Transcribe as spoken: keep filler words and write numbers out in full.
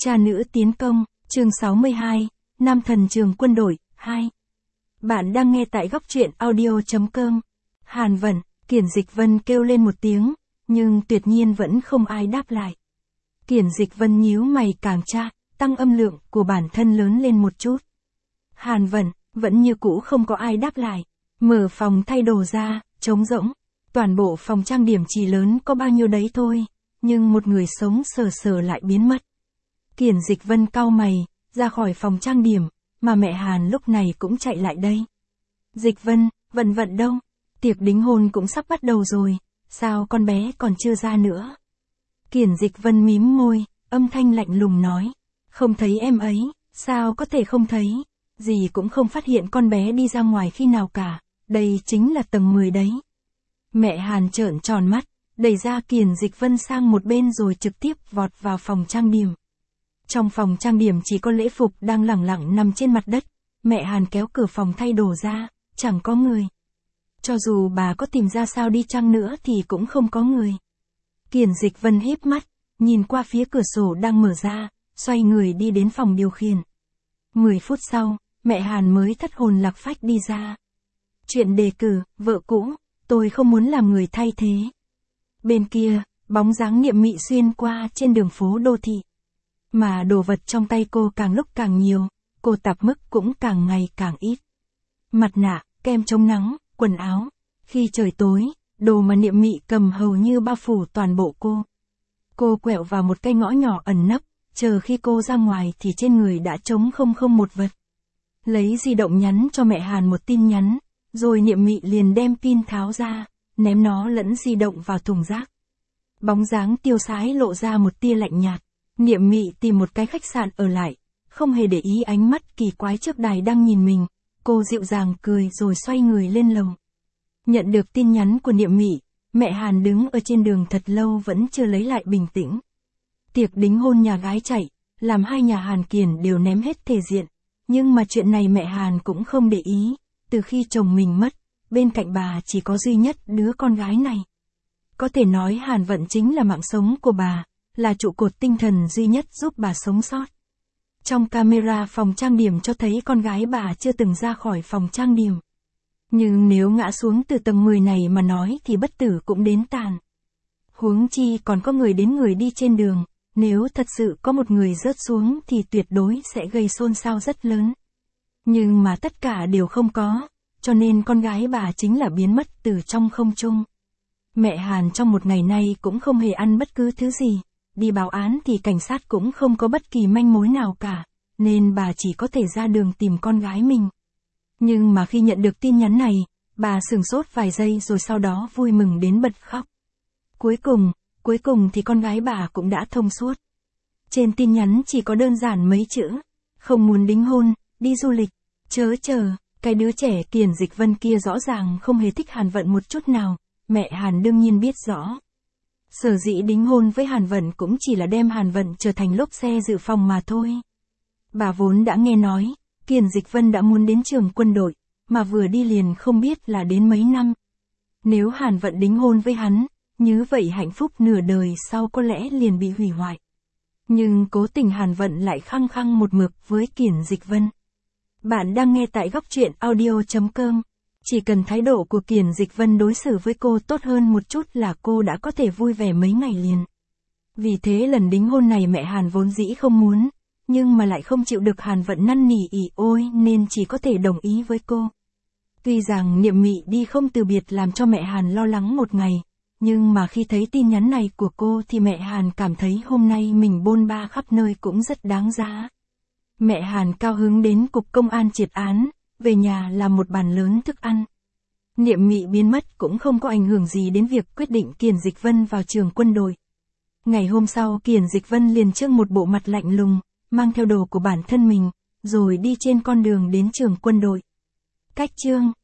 Cha nữ tiến công, chương sáu mươi hai, Nam thần trường quân đội, hai. Bạn đang nghe tại góc truyện audio chấm com. Hàn Vận, Kiển Dịch Vân kêu lên một tiếng, nhưng tuyệt nhiên vẫn không ai đáp lại. Kiển Dịch Vân nhíu mày càng tra, tăng âm lượng của bản thân lớn lên một chút. Hàn Vận, vẫn như cũ không có ai đáp lại. Mở phòng thay đồ ra, trống rỗng. Toàn bộ phòng trang điểm chỉ lớn có bao nhiêu đấy thôi, nhưng một người sống sờ sờ lại biến mất. Kiển Dịch Vân cau mày, ra khỏi phòng trang điểm, mà mẹ Hàn lúc này cũng chạy lại đây. Dịch Vân, Vận Vận đâu? Tiệc đính hôn cũng sắp bắt đầu rồi, sao con bé còn chưa ra nữa? Kiển Dịch Vân mím môi, âm thanh lạnh lùng nói. Không thấy em ấy, sao có thể không thấy? Dì cũng không phát hiện con bé đi ra ngoài khi nào cả, đây chính là tầng mười đấy. Mẹ Hàn trợn tròn mắt, đẩy ra Kiển Dịch Vân sang một bên rồi trực tiếp vọt vào phòng trang điểm. Trong phòng trang điểm chỉ có lễ phục đang lẳng lặng nằm trên mặt đất, mẹ Hàn kéo cửa phòng thay đồ ra, chẳng có người. Cho dù bà có tìm ra sao đi chăng nữa thì cũng không có người. Kiển Dịch Vân híp mắt, nhìn qua phía cửa sổ đang mở ra, xoay người đi đến phòng điều khiển. Mười phút sau, mẹ Hàn mới thất hồn lạc phách đi ra. Chuyện đề cử, vợ cũ, tôi không muốn làm người thay thế. Bên kia, bóng dáng Niệm Mị xuyên qua trên đường phố đô thị. Mà đồ vật trong tay cô càng lúc càng nhiều, cô tạp mức cũng càng ngày càng ít. Mặt nạ, kem chống nắng, quần áo. Khi trời tối, đồ mà Niệm Mị cầm hầu như bao phủ toàn bộ cô. Cô quẹo vào một cây ngõ nhỏ ẩn nấp, chờ khi cô ra ngoài thì trên người đã trống không không một vật. Lấy di động nhắn cho mẹ Hàn một tin nhắn, rồi Niệm Mị liền đem pin tháo ra, ném nó lẫn di động vào thùng rác. Bóng dáng tiêu sái lộ ra một tia lạnh nhạt. Niệm Mị tìm một cái khách sạn ở lại, không hề để ý ánh mắt kỳ quái trước đài đang nhìn mình, cô dịu dàng cười rồi xoay người lên lầu. Nhận được tin nhắn của Niệm Mị, mẹ Hàn đứng ở trên đường thật lâu vẫn chưa lấy lại bình tĩnh. Tiệc đính hôn nhà gái chạy, làm hai nhà Hàn Kiển đều ném hết thể diện, nhưng mà chuyện này mẹ Hàn cũng không để ý, từ khi chồng mình mất, bên cạnh bà chỉ có duy nhất đứa con gái này. Có thể nói Hàn Vận chính là mạng sống của bà, là trụ cột tinh thần duy nhất giúp bà sống sót. Trong camera phòng trang điểm cho thấy con gái bà chưa từng ra khỏi phòng trang điểm. Nhưng nếu ngã xuống từ tầng mười này mà nói thì bất tử cũng đến tàn. Huống chi còn có người đến người đi trên đường, nếu thật sự có một người rớt xuống thì tuyệt đối sẽ gây xôn xao rất lớn. Nhưng mà tất cả đều không có, cho nên con gái bà chính là biến mất từ trong không trung. Mẹ Hàn trong một ngày nay cũng không hề ăn bất cứ thứ gì. Đi báo án thì cảnh sát cũng không có bất kỳ manh mối nào cả, nên bà chỉ có thể ra đường tìm con gái mình. Nhưng mà khi nhận được tin nhắn này, bà sửng sốt vài giây rồi sau đó vui mừng đến bật khóc. Cuối cùng, cuối cùng thì con gái bà cũng đã thông suốt. Trên tin nhắn chỉ có đơn giản mấy chữ, không muốn đính hôn, đi du lịch, chớ chờ, cái đứa trẻ Kiển Dịch Vân kia rõ ràng không hề thích Hàn Vận một chút nào, mẹ Hàn đương nhiên biết rõ. Sở dĩ đính hôn với Hàn Vận cũng chỉ là đem Hàn Vận trở thành lốp xe dự phòng mà thôi. Bà vốn đã nghe nói, Kiển Dịch Vân đã muốn đến trường quân đội, mà vừa đi liền không biết là đến mấy năm. Nếu Hàn Vận đính hôn với hắn, như vậy hạnh phúc nửa đời sau có lẽ liền bị hủy hoại. Nhưng cố tình Hàn Vận lại khăng khăng một mực với Kiển Dịch Vân. Bạn đang nghe tại góc truyện audio chấm com. Chỉ cần thái độ của Kiển Dịch Vân đối xử với cô tốt hơn một chút là cô đã có thể vui vẻ mấy ngày liền. Vì thế lần đính hôn này mẹ Hàn vốn dĩ không muốn, nhưng mà lại không chịu được Hàn Vận năn nỉ ỉ ôi nên chỉ có thể đồng ý với cô. Tuy rằng Niệm Mị đi không từ biệt làm cho mẹ Hàn lo lắng một ngày, nhưng mà khi thấy tin nhắn này của cô thì mẹ Hàn cảm thấy hôm nay mình bôn ba khắp nơi cũng rất đáng giá. Mẹ Hàn cao hứng đến cục công an triệt án, về nhà làm một bàn lớn thức ăn. Niệm Mị biến mất cũng không có ảnh hưởng gì đến việc quyết định Kiển Dịch Vân vào trường quân đội. Ngày hôm sau Kiển Dịch Vân liền trưng một bộ mặt lạnh lùng, mang theo đồ của bản thân mình, rồi đi trên con đường đến trường quân đội. Cách chương